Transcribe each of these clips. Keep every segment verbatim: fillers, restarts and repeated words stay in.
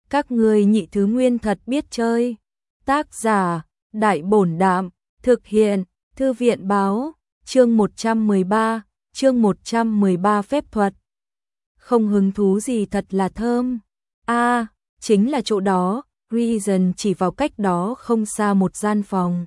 Các ngươi nhị thứ nguyên thật biết chơi. Tác giả, Đại Bổn Đạm, thực hiện, Thư viện Báo, chương một trăm mười ba, chương một trăm mười ba phép thuật. Không hứng thú gì thật là thơm. A, à, chính là chỗ đó, Reason chỉ vào cách đó không xa một gian phòng.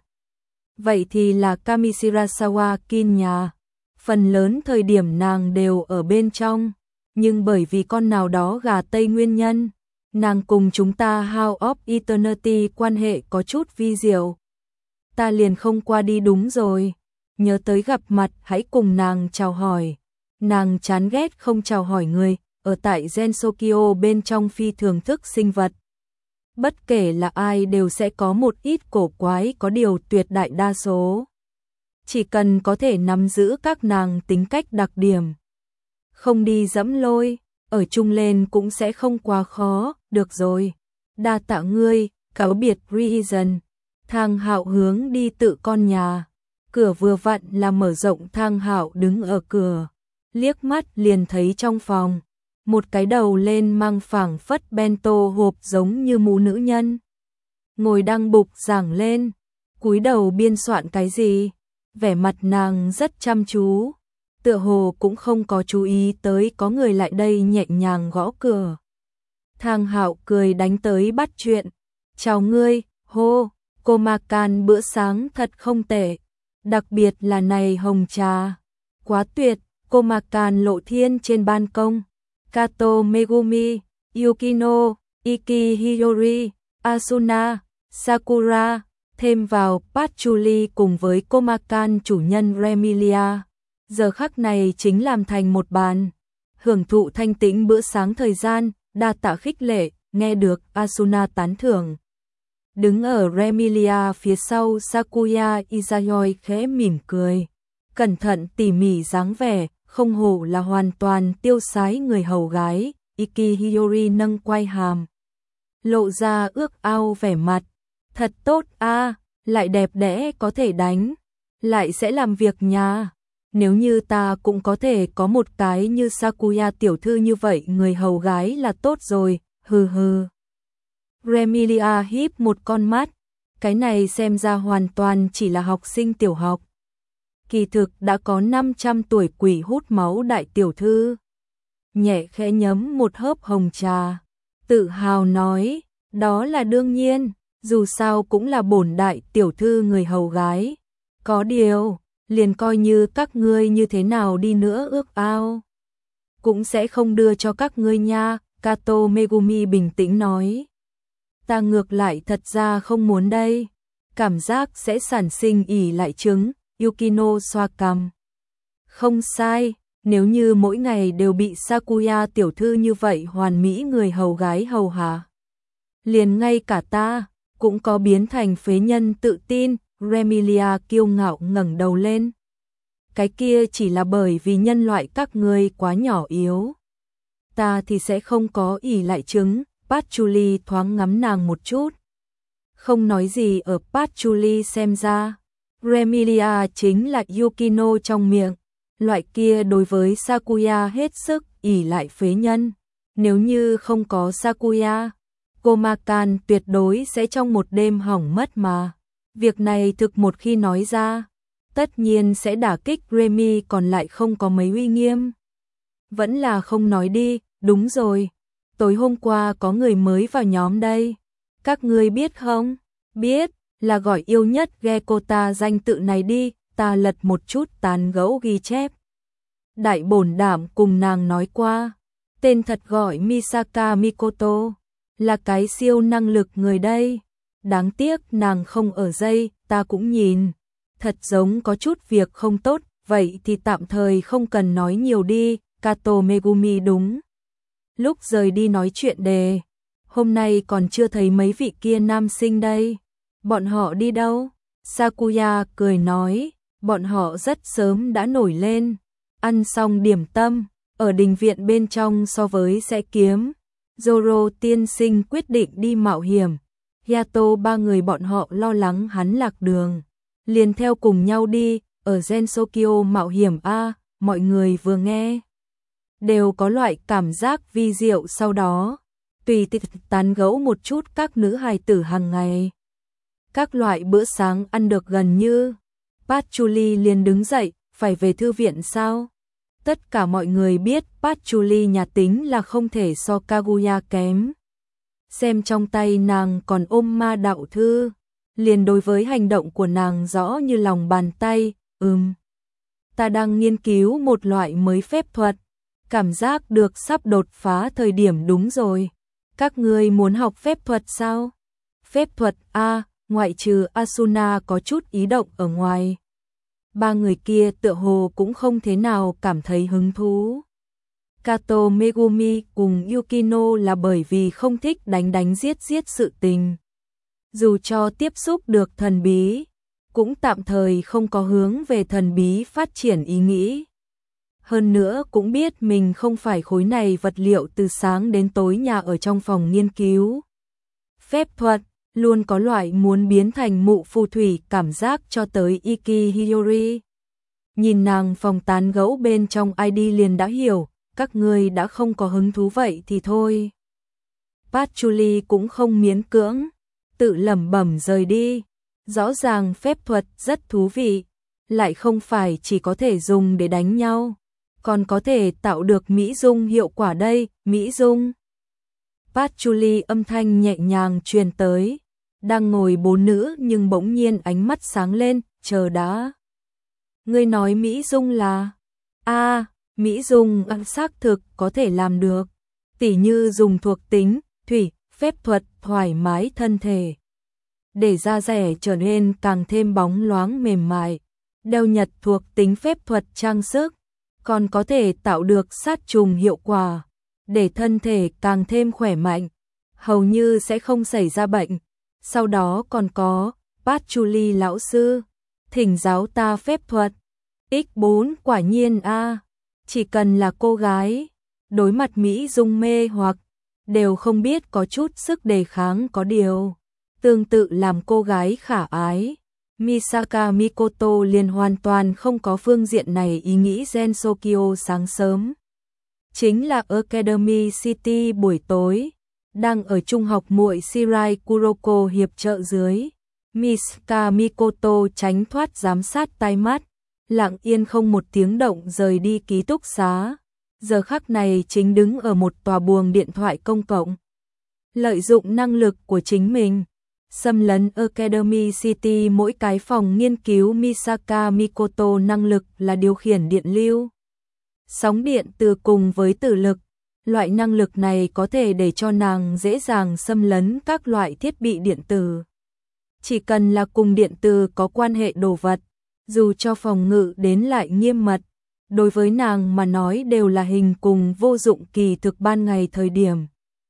Vậy thì là Kamishirasawa Kin nhà. Phần lớn thời điểm nàng đều ở bên trong, nhưng bởi vì con nào đó gà Tây nguyên nhân, nàng cùng chúng ta House of Eternity quan hệ có chút vi diệu. Ta liền không qua đi đúng rồi, nhớ tới gặp mặt hãy cùng nàng chào hỏi. Nàng chán ghét không chào hỏi người, ở tại Gensokyo bên trong phi thường thức sinh vật. Bất kể là ai đều sẽ có một ít cổ quái, có điều tuyệt đại đa số chỉ cần có thể nắm giữ các nàng tính cách đặc điểm, không đi dẫm lôi, ở chung lên cũng sẽ không quá khó. Được rồi, đa tạ ngươi, cáo biệt Reason. Thang Hạo hướng đi tự con nhà. Cửa vừa vặn là mở rộng, Thang Hạo đứng ở cửa, liếc mắt liền thấy trong phòng một cái đầu lên mang phảng phất bento hộp giống như mũ nữ nhân, ngồi đang bục giảng lên, cúi đầu biên soạn cái gì. Vẻ mặt nàng rất chăm chú, tựa hồ cũng không có chú ý tới có người lại đây nhẹ nhàng gõ cửa. Thang Hạo cười đánh tới bắt chuyện. Chào ngươi, hô, cô Macan bữa sáng thật không tệ, đặc biệt là này hồng trà. Quá tuyệt, cô Macan lộ thiên trên ban công. Kato Megumi, Yukino, Iki Hiyori, Asuna, Sakura, thêm vào Patchouli cùng với cô Macan chủ nhân Remilia. Giờ khắc này chính làm thành một bàn, hưởng thụ thanh tĩnh bữa sáng thời gian, đa tạ khích lệ, nghe được Asuna tán thưởng. Đứng ở Remilia phía sau Sakuya Izayoi khẽ mỉm cười, cẩn thận tỉ mỉ dáng vẻ, không hổ là hoàn toàn tiêu sái người hầu gái. Iki Hiyori nâng quai hàm, lộ ra ước ao vẻ mặt. Thật tốt a, à, lại đẹp đẽ, có thể đánh, lại sẽ làm việc nhà. Nếu như ta cũng có thể có một cái như Sakuya tiểu thư như vậy người hầu gái là tốt rồi, hừ hừ. Remilia híp một con mắt, cái này xem ra hoàn toàn chỉ là học sinh tiểu học. Kỳ thực đã có năm trăm tuổi quỷ hút máu đại tiểu thư. Nhẹ khẽ nhấm một hớp hồng trà, tự hào nói, đó là đương nhiên, dù sao cũng là bổn đại tiểu thư người hầu gái. Có điều, liền coi như các ngươi như thế nào đi nữa ước ao, cũng sẽ không đưa cho các ngươi nha, Kato Megumi bình tĩnh nói. Ta ngược lại thật ra không muốn đây, cảm giác sẽ sản sinh ỉ lại trứng. Yukino xoa cằm. Không sai, nếu như mỗi ngày đều bị Sakuya tiểu thư như vậy hoàn mỹ người hầu gái hầu hạ, liền ngay cả ta cũng có biến thành phế nhân tự tin. Remilia kiêu ngạo ngẩng đầu lên. Cái kia chỉ là bởi vì nhân loại các ngươi quá nhỏ yếu. Ta thì sẽ không có ỉ lại trứng. Patchouli thoáng ngắm nàng một chút, không nói gì. Ở Patchouli xem ra, Remilia chính là Yukino trong miệng, loại kia đối với Sakuya hết sức ỉ lại phế nhân. Nếu như không có Sakuya, cô Macan tuyệt đối sẽ trong một đêm hỏng mất mà. Việc này thực một khi nói ra, tất nhiên sẽ đả kích Remy còn lại không có mấy uy nghiêm. Vẫn là không nói đi. Đúng rồi, tối hôm qua có người mới vào nhóm đây. Các ngươi biết không? Biết, là gọi yêu nhất Gekota danh tự này đi. Ta lật một chút tán gẫu ghi chép. Đại Bổn Đạm cùng nàng nói qua, tên thật gọi Misaka Mikoto, là cái siêu năng lực người đây. Đáng tiếc nàng không ở đây, ta cũng nhìn, thật giống có chút việc không tốt, vậy thì tạm thời không cần nói nhiều đi. Kato Megumi đúng lúc rời đi nói chuyện đề, hôm nay còn chưa thấy mấy vị kia nam sinh đây. Bọn họ đi đâu? Sakuya cười nói, bọn họ rất sớm đã nổi lên, ăn xong điểm tâm, ở đình viện bên trong so với sẽ kiếm. Zoro tiên sinh quyết định đi mạo hiểm. Yato ba người bọn họ lo lắng hắn lạc đường, liền theo cùng nhau đi, ở Gensokyo mạo hiểm a. Mọi người vừa nghe đều có loại cảm giác vi diệu, sau đó tùy tiện tán gẫu một chút các nữ hài tử hàng ngày. Các loại bữa sáng ăn được gần như. Patchouli liền đứng dậy, phải về thư viện sao? Tất cả mọi người biết Patchouli nhà tính là không thể so Kaguya kém. Xem trong tay nàng còn ôm ma đạo thư, liền đối với hành động của nàng rõ như lòng bàn tay. Ừm, ta đang nghiên cứu một loại mới phép thuật, cảm giác được sắp đột phá thời điểm đúng rồi. Các ngươi muốn học phép thuật sao? Phép thuật a, ngoại trừ Asuna có chút ý động ở ngoài. Ba người kia tựa hồ cũng không thế nào cảm thấy hứng thú. Kato Megumi cùng Yukino là bởi vì không thích đánh đánh giết giết sự tình. Dù cho tiếp xúc được thần bí, cũng tạm thời không có hướng về thần bí phát triển ý nghĩ. Hơn nữa cũng biết mình không phải khối này vật liệu từ sáng đến tối nhà ở trong phòng nghiên cứu. Phép thuật, luôn có loại muốn biến thành mụ phù thủy cảm giác cho tới Iki Hiyori. Nhìn nàng phòng tán gẫu bên trong i đê liền đã hiểu, các ngươi đã không có hứng thú vậy thì thôi. Patchouli cũng không miễn cưỡng, tự lẩm bẩm rời đi. Rõ ràng phép thuật rất thú vị, lại không phải chỉ có thể dùng để đánh nhau, còn có thể tạo được mỹ dung hiệu quả đây, mỹ dung. Patchouli âm thanh nhẹ nhàng truyền tới, đang ngồi bốn nữ nhưng bỗng nhiên ánh mắt sáng lên, chờ đã. Ngươi nói mỹ dung là? A, à, mỹ dung ăn xác thực có thể làm được, tỉ như dùng thuộc tính, thủy, phép thuật thoải mái thân thể, để da rẻ trở nên càng thêm bóng loáng mềm mại, đeo nhật thuộc tính phép thuật trang sức, còn có thể tạo được sát trùng hiệu quả, để thân thể càng thêm khỏe mạnh, hầu như sẽ không xảy ra bệnh. Sau đó còn có, Patchouli lão sư, thỉnh giáo ta phép thuật. ích bốn quả nhiên a, chỉ cần là cô gái, đối mặt mỹ dung mê hoặc, đều không biết có chút sức đề kháng có điều. Tương tự làm cô gái khả ái, Misaka Mikoto liền hoàn toàn không có phương diện này ý nghĩ. Gen Sokyo sáng sớm, chính là Academy City buổi tối, đang ở trung học muội Shirai Kuroko hiệp trợ dưới. Misaka Mikoto tránh thoát giám sát tai mắt, lặng yên không một tiếng động rời đi ký túc xá. Giờ khắc này chính đứng ở một tòa buồng điện thoại công cộng. Lợi dụng năng lực của chính mình, xâm lấn Academy City mỗi cái phòng nghiên cứu. Misaka Mikoto năng lực là điều khiển điện lưu, sóng điện từ cùng với tử lực. Loại năng lực này có thể để cho nàng dễ dàng xâm lấn các loại thiết bị điện tử. Chỉ cần là cùng điện tử có quan hệ đồ vật, dù cho phòng ngự đến lại nghiêm mật, đối với nàng mà nói đều là hình cùng vô dụng. Kỳ thực ban ngày thời điểm,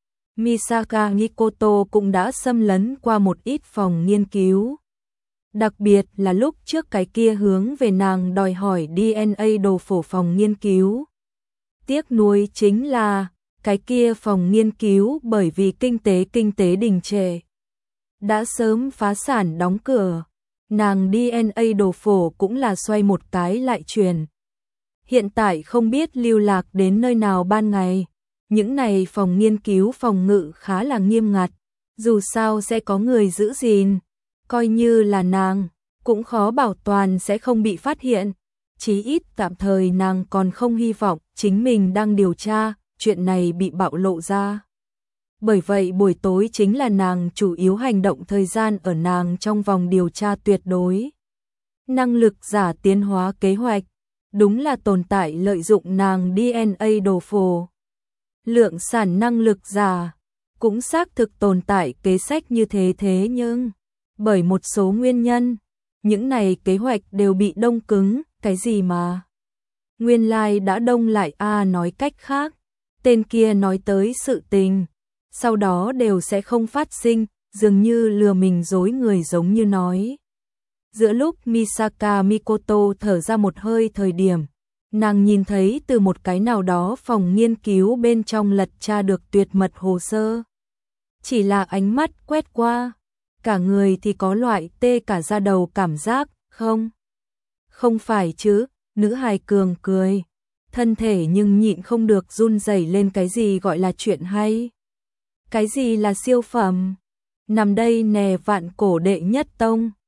Misaka Mikoto cũng đã xâm lấn qua một ít phòng nghiên cứu. Đặc biệt là lúc trước cái kia hướng về nàng đòi hỏi đê en a đồ phổ phòng nghiên cứu. Tiếc nuối chính là, cái kia phòng nghiên cứu bởi vì kinh tế kinh tế đình trệ, đã sớm phá sản đóng cửa. Nàng đê en a đồ phổ cũng là xoay một cái lại truyền. Hiện tại không biết lưu lạc đến nơi nào ban ngày. Những này phòng nghiên cứu phòng ngự khá là nghiêm ngặt, dù sao sẽ có người giữ gìn, coi như là nàng, cũng khó bảo toàn sẽ không bị phát hiện. Chí ít tạm thời nàng còn không hy vọng chính mình đang điều tra, chuyện này bị bạo lộ ra. Bởi vậy buổi tối chính là nàng chủ yếu hành động thời gian ở nàng trong vòng điều tra tuyệt đối. Năng lực giả tiến hóa kế hoạch, đúng là tồn tại lợi dụng nàng đê en a đồ phổ. Lượng sản năng lực giả, cũng xác thực tồn tại kế sách như thế thế nhưng, bởi một số nguyên nhân, những này kế hoạch đều bị đông cứng. Cái gì mà? Nguyên lai like đã đông lại a à, nói cách khác, tên kia nói tới sự tình, sau đó đều sẽ không phát sinh, dường như lừa mình dối người giống như nói. Giữa lúc Misaka Mikoto thở ra một hơi thời điểm, nàng nhìn thấy từ một cái nào đó phòng nghiên cứu bên trong lật tra được tuyệt mật hồ sơ. Chỉ là ánh mắt quét qua, cả người thì có loại tê cả da đầu cảm giác, không? Không phải chứ, nữ hài cường cười, thân thể nhưng nhịn không được run rẩy lên. Cái gì gọi là chuyện hay? Cái gì là siêu phẩm? Nằm đây nè vạn cổ đệ nhất tông.